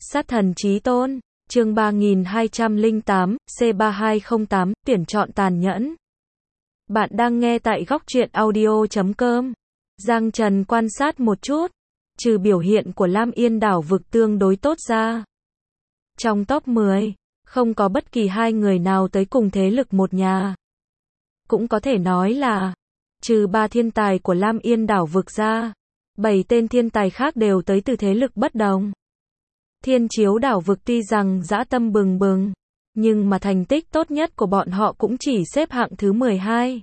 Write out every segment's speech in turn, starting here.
Sát thần chí tôn, chương 3208, C3208, tuyển chọn tàn nhẫn. Bạn đang nghe tại góc truyện audio.com. Giang Trần quan sát một chút, trừ biểu hiện của Lam Yên đảo vực tương đối tốt ra. Trong top 10, không có bất kỳ hai người nào tới cùng thế lực một nhà. Cũng có thể nói là, trừ 3 thiên tài của Lam Yên đảo vực ra, 7 tên thiên tài khác đều tới từ thế lực bất đồng. Thiên Chiếu đảo vực tuy rằng dã tâm bừng bừng, nhưng mà thành tích tốt nhất của bọn họ cũng chỉ xếp hạng thứ 12.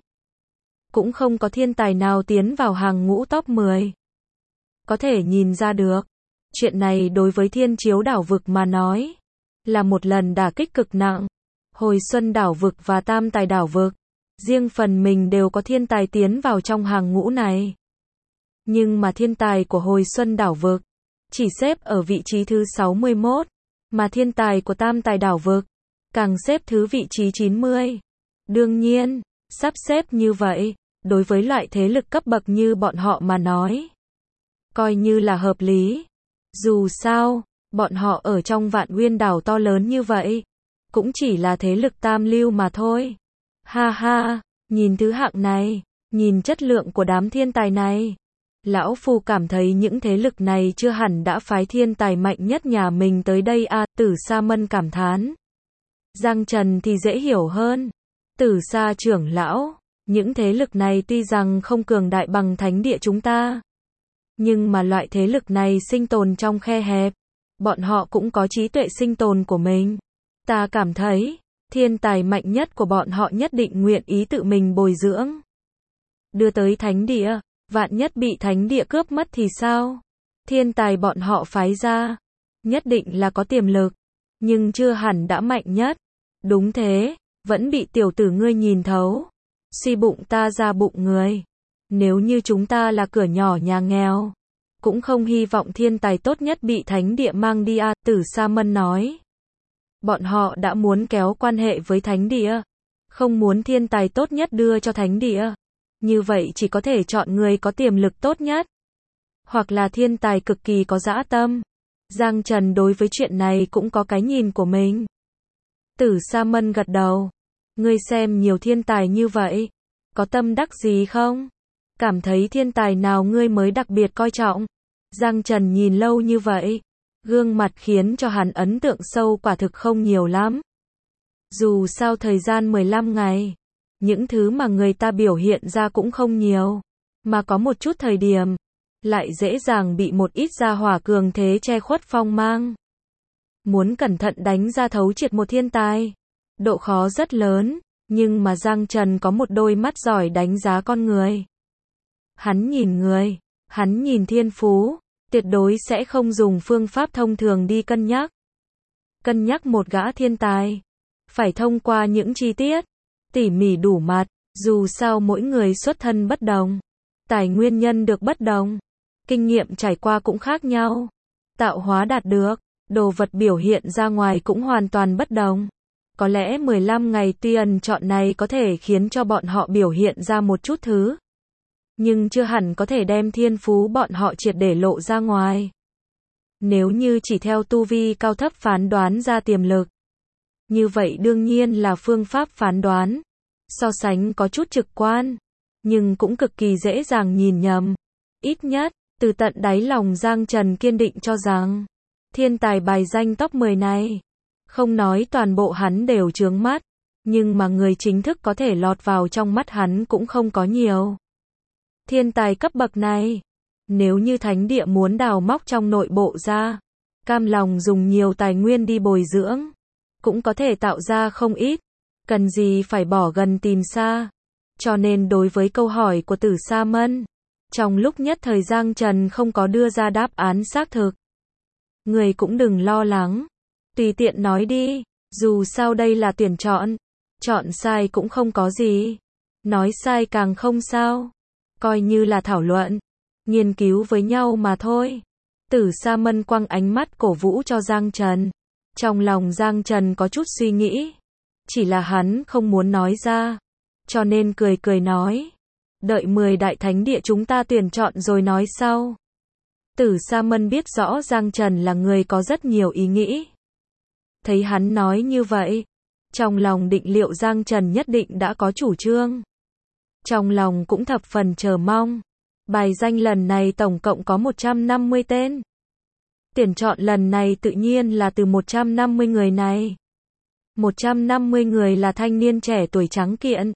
Cũng không có thiên tài nào tiến vào hàng ngũ top 10. Có thể nhìn ra được, chuyện này đối với Thiên Chiếu đảo vực mà nói, là một lần đả kích cực nặng. Hồi Xuân đảo vực và Tam Tài đảo vực, riêng phần mình đều có thiên tài tiến vào trong hàng ngũ này. Nhưng mà thiên tài của Hồi Xuân đảo vực chỉ xếp ở vị trí thứ 61, mà thiên tài của Tam Tài đảo vực càng xếp thứ vị trí 90. Đương nhiên, sắp xếp như vậy, đối với loại thế lực cấp bậc như bọn họ mà nói, coi như là hợp lý. Dù sao, bọn họ ở trong Vạn Uyên đảo to lớn như vậy, cũng chỉ là thế lực tam lưu mà thôi. Ha ha, nhìn thứ hạng này, nhìn chất lượng của đám thiên tài này, lão phu cảm thấy những thế lực này chưa hẳn đã phái thiên tài mạnh nhất nhà mình tới đây à, Tử Sa Mân cảm thán. Giang Trần thì dễ hiểu hơn. Tử Sa trưởng lão, những thế lực này tuy rằng không cường đại bằng thánh địa chúng ta, nhưng mà loại thế lực này sinh tồn trong khe hẹp, bọn họ cũng có trí tuệ sinh tồn của mình. Ta cảm thấy, thiên tài mạnh nhất của bọn họ nhất định nguyện ý tự mình bồi dưỡng, đưa tới thánh địa. Vạn nhất bị thánh địa cướp mất thì sao? Thiên tài bọn họ phái ra, nhất định là có tiềm lực, nhưng chưa hẳn đã mạnh nhất. Đúng thế, vẫn bị tiểu tử ngươi nhìn thấu. Suy bụng ta ra bụng người. Nếu như chúng ta là cửa nhỏ nhà nghèo, cũng không hy vọng thiên tài tốt nhất bị thánh địa mang đi à, Tử Sa Mân nói. Bọn họ đã muốn kéo quan hệ với thánh địa, không muốn thiên tài tốt nhất đưa cho thánh địa. Như vậy chỉ có thể chọn người có tiềm lực tốt nhất, hoặc là thiên tài cực kỳ có dã tâm. Giang Trần đối với chuyện này cũng có cái nhìn của mình. Tử Sa Mân gật đầu. Ngươi xem nhiều thiên tài như vậy, có tâm đắc gì không? Cảm thấy thiên tài nào ngươi mới đặc biệt coi trọng? Giang Trần nhìn lâu như vậy, gương mặt khiến cho hắn ấn tượng sâu quả thực không nhiều lắm. Dù sao thời gian 15 ngày, những thứ mà người ta biểu hiện ra cũng không nhiều, mà có một chút thời điểm, lại dễ dàng bị một ít gia hỏa cường thế che khuất phong mang. Muốn cẩn thận đánh ra thấu triệt một thiên tài, độ khó rất lớn, nhưng mà Giang Trần có một đôi mắt giỏi đánh giá con người. Hắn nhìn người, hắn nhìn thiên phú, tuyệt đối sẽ không dùng phương pháp thông thường đi cân nhắc. Cân nhắc một gã thiên tài, phải thông qua những chi tiết tỉ mỉ đủ mặt, dù sao mỗi người xuất thân bất đồng, tài nguyên nhân được bất đồng, kinh nghiệm trải qua cũng khác nhau, tạo hóa đạt được, đồ vật biểu hiện ra ngoài cũng hoàn toàn bất đồng. Có lẽ 15 ngày tuy ẩn chọn này có thể khiến cho bọn họ biểu hiện ra một chút thứ, nhưng chưa hẳn có thể đem thiên phú bọn họ triệt để lộ ra ngoài. Nếu như chỉ theo tu vi cao thấp phán đoán ra tiềm lực, như vậy đương nhiên là phương pháp phán đoán, so sánh có chút trực quan, nhưng cũng cực kỳ dễ dàng nhìn nhầm. Ít nhất, từ tận đáy lòng Giang Trần kiên định cho rằng, thiên tài bài danh top 10 này, không nói toàn bộ hắn đều chướng mắt, nhưng mà người chính thức có thể lọt vào trong mắt hắn cũng không có nhiều. Thiên tài cấp bậc này, nếu như thánh địa muốn đào móc trong nội bộ ra, cam lòng dùng nhiều tài nguyên đi bồi dưỡng, cũng có thể tạo ra không ít, cần gì phải bỏ gần tìm xa. Cho nên đối với câu hỏi của Tử Sa Mân, trong lúc nhất thời Giang Trần không có đưa ra đáp án xác thực. Người cũng đừng lo lắng, tùy tiện nói đi, dù sao đây là tuyển chọn, chọn sai cũng không có gì, nói sai càng không sao, coi như là thảo luận, nghiên cứu với nhau mà thôi. Tử Sa Mân quăng ánh mắt cổ vũ cho Giang Trần. Trong lòng Giang Trần có chút suy nghĩ, chỉ là hắn không muốn nói ra, cho nên cười cười nói, đợi 10 đại thánh địa chúng ta tuyển chọn rồi nói sau. Tử Sa Mân biết rõ Giang Trần là người có rất nhiều ý nghĩ. Thấy hắn nói như vậy, trong lòng định liệu Giang Trần nhất định đã có chủ trương. Trong lòng cũng thập phần chờ mong. Bài danh lần này tổng cộng có 150 tên. Tuyển chọn lần này tự nhiên là từ 150 người này. 150 người là thanh niên trẻ tuổi trắng kiện.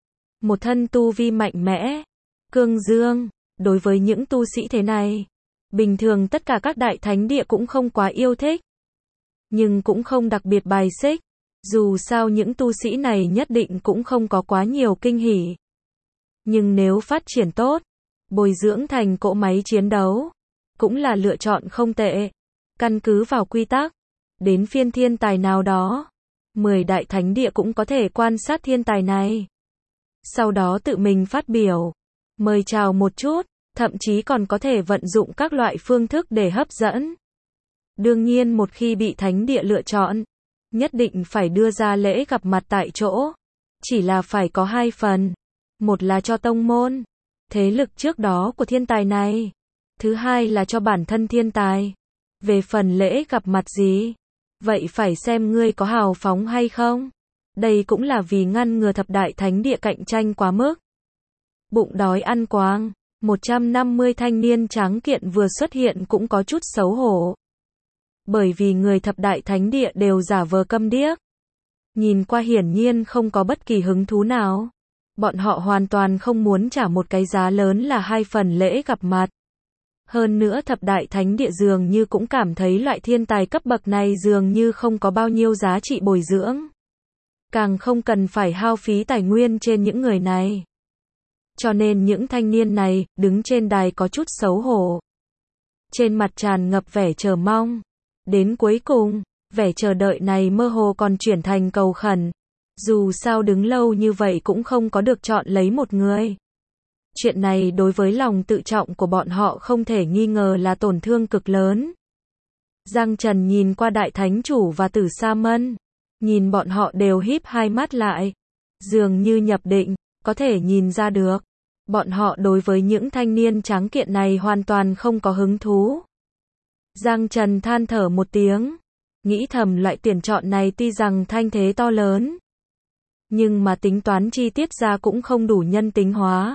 Một thân tu vi mạnh mẽ, cương dương. Đối với những tu sĩ thế này, bình thường tất cả các đại thánh địa cũng không quá yêu thích. Nhưng cũng không đặc biệt bài xích. Dù sao những tu sĩ này nhất định cũng không có quá nhiều kinh hỉ. Nhưng nếu phát triển tốt, bồi dưỡng thành cỗ máy chiến đấu, cũng là lựa chọn không tệ. Căn cứ vào quy tắc, đến phiên thiên tài nào đó, 10 đại thánh địa cũng có thể quan sát thiên tài này. Sau đó tự mình phát biểu, mời chào một chút, thậm chí còn có thể vận dụng các loại phương thức để hấp dẫn. Đương nhiên một khi bị thánh địa lựa chọn, nhất định phải đưa ra lễ gặp mặt tại chỗ. Chỉ là phải có 2 phần. Một là cho tông môn, thế lực trước đó của thiên tài này. Thứ hai là cho bản thân thiên tài. Về phần lễ gặp mặt gì, vậy phải xem ngươi có hào phóng hay không. Đây cũng là vì ngăn ngừa thập đại thánh địa cạnh tranh quá mức. Bụng đói ăn quáng, 150 thanh niên tráng kiện vừa xuất hiện cũng có chút xấu hổ. Bởi vì người thập đại thánh địa đều giả vờ câm điếc. Nhìn qua hiển nhiên không có bất kỳ hứng thú nào. Bọn họ hoàn toàn không muốn trả một cái giá lớn là 2 phần lễ gặp mặt. Hơn nữa thập đại thánh địa dường như cũng cảm thấy loại thiên tài cấp bậc này dường như không có bao nhiêu giá trị bồi dưỡng. Càng không cần phải hao phí tài nguyên trên những người này. Cho nên những thanh niên này, đứng trên đài có chút xấu hổ. Trên mặt tràn ngập vẻ chờ mong. Đến cuối cùng, vẻ chờ đợi này mơ hồ còn chuyển thành cầu khẩn. Dù sao đứng lâu như vậy cũng không có được chọn lấy một người. Chuyện này đối với lòng tự trọng của bọn họ không thể nghi ngờ là tổn thương cực lớn. Giang Trần nhìn qua đại thánh chủ và Tử Sa Mân. Nhìn bọn họ đều híp hai mắt lại. Dường như nhập định, có thể nhìn ra được. Bọn họ đối với những thanh niên tráng kiện này hoàn toàn không có hứng thú. Giang Trần than thở một tiếng. Nghĩ thầm loại tuyển chọn này tuy rằng thanh thế to lớn. Nhưng mà tính toán chi tiết ra cũng không đủ nhân tính hóa.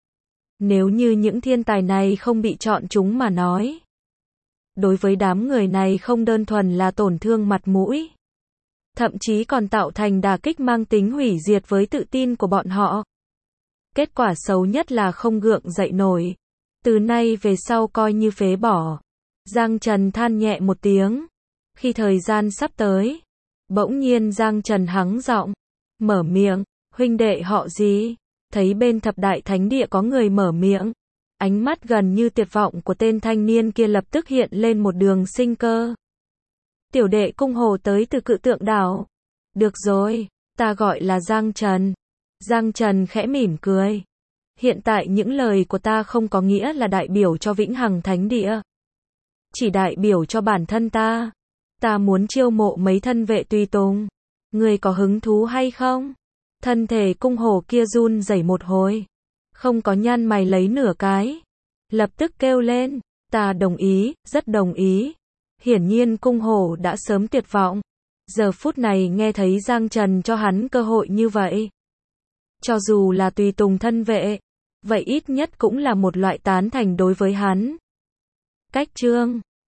Nếu như những thiên tài này không bị chọn chúng mà nói. Đối với đám người này không đơn thuần là tổn thương mặt mũi. Thậm chí còn tạo thành đả kích mang tính hủy diệt với tự tin của bọn họ. Kết quả xấu nhất là không gượng dậy nổi. Từ nay về sau coi như phế bỏ. Giang Trần than nhẹ một tiếng. Khi thời gian sắp tới, bỗng nhiên Giang Trần hắng giọng, mở miệng, huynh đệ họ gì? Thấy bên thập đại thánh địa có người mở miệng. Ánh mắt gần như tuyệt vọng của tên thanh niên kia lập tức hiện lên một đường sinh cơ. Tiểu đệ Cung Hồ tới từ Cự Tượng Đảo. Được rồi, ta gọi là Giang Trần. Giang Trần khẽ mỉm cười. Hiện tại những lời của ta không có nghĩa là đại biểu cho Vĩnh Hằng Thánh Địa. Chỉ đại biểu cho bản thân ta. Ta muốn chiêu mộ mấy thân vệ tùy tùng. Người có hứng thú hay không? Thân thể Cung Hồ kia run rẩy một hồi. Không có nhăn mày lấy nửa cái. Lập tức kêu lên. Ta đồng ý, rất đồng ý. Hiển nhiên Cung Hồ đã sớm tuyệt vọng. Giờ phút này nghe thấy Giang Trần cho hắn cơ hội như vậy. Cho dù là tùy tùng thân vệ, vậy ít nhất cũng là một loại tán thành đối với hắn. Cách chương